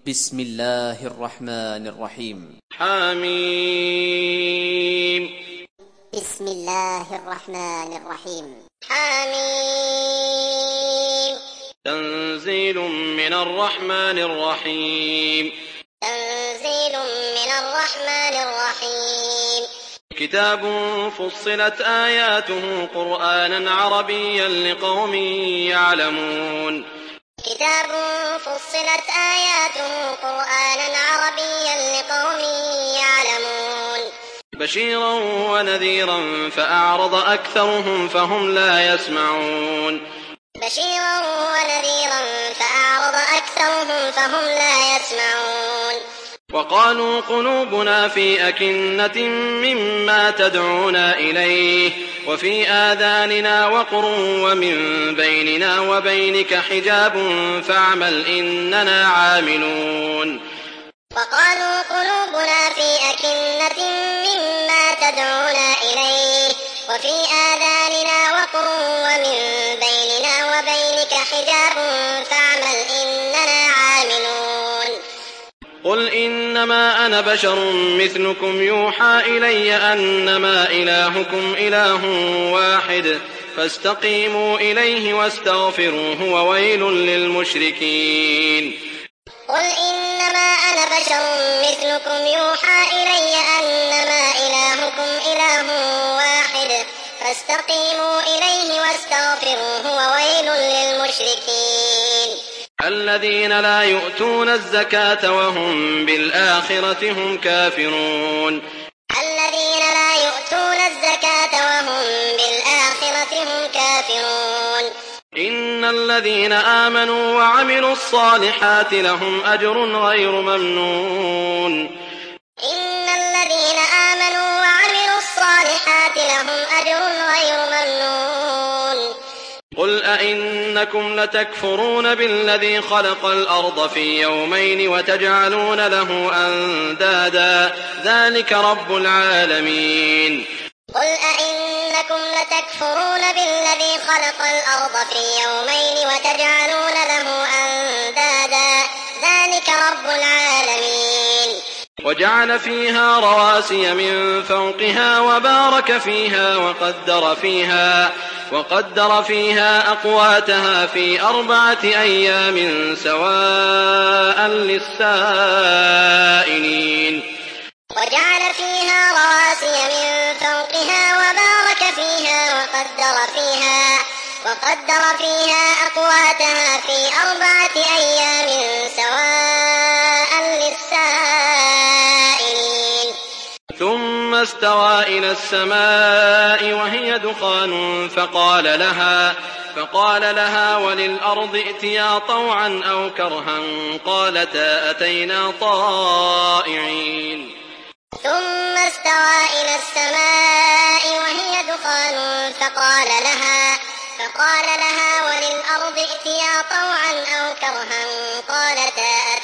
بسم الله الرحمن الرحيم. حميم. بسم الله الرحمن الرحيم. حميم. تنزيل من الرحمن الرحيم. تنزيل من الرحمن الرحيم. كتاب فصلت آياته قرآنا عربيا لقوم يعلمون. كتاب فصلت آياته قرآنا عربيا لقوم يعلمون. بشيرا ونذيرا فأعرض أكثرهم فهم لا يسمعون. بشيرا ونذيرا فأعرض أكثرهم فهم لا يسمعون. وقالوا قلوبنا في أكنة مما تدعونا إليه وفي آذاننا وقر ومن بيننا وبينك حجاب فاعمل إننا عاملون. وقالوا قلوبنا في أكنة مما تدعونا إليه وفي آذاننا وقر ومن بيننا وبينك حجاب فاعمل إننا عاملون. قل إنما أنا بشر مثلكم يوحى إلي أنما إلهكم إله واحد فاستقيموا إليه واستغفروه وويل للمشركين. قل إنما أنا بشر مثلكم يوحى إلي أنما إلهكم إله واحد فاستقيموا إليه واستغفروه وويل للمشركين. الذين لا يؤتون الزكاة وهم بالآخرة هم كافرون. الذين لا يؤتون الزكاة وهم بالآخرة هم كافرون. إن الذين آمنوا وعملوا الصالحات لهم أجر غير ممنون. إن الذين آمنوا وعملوا الصالحات لهم أجر غير ممنون. قل أئنكم لتكفرون بالذي خلق الأرض في يومين وتجعلون له أندادا ذلك رب العالمين. قل أئنكم لتكفرون بالذي خلق الأرض في يومين وتجعلون له أندادا ذلك رب العالمين. وجعل فيها رواسي من فوقها وبارك فيها وقدر فيها أقواتها في 4 أيام سواء للسائلين. وجعل فيها رواسي من فوقها وبارك فيها وقدر فيها أقواتها في 4 أيام سواء للسائلين. ثم استوى إلى السماء وهي دخان فقال لها وللأرض ائتيا طوعا أو كرها قالتا أتينا طائعين. ثم استوى إلى السماء وهي دخان فقال لها وللأرض ائتيا طوعا أو كرها قالتا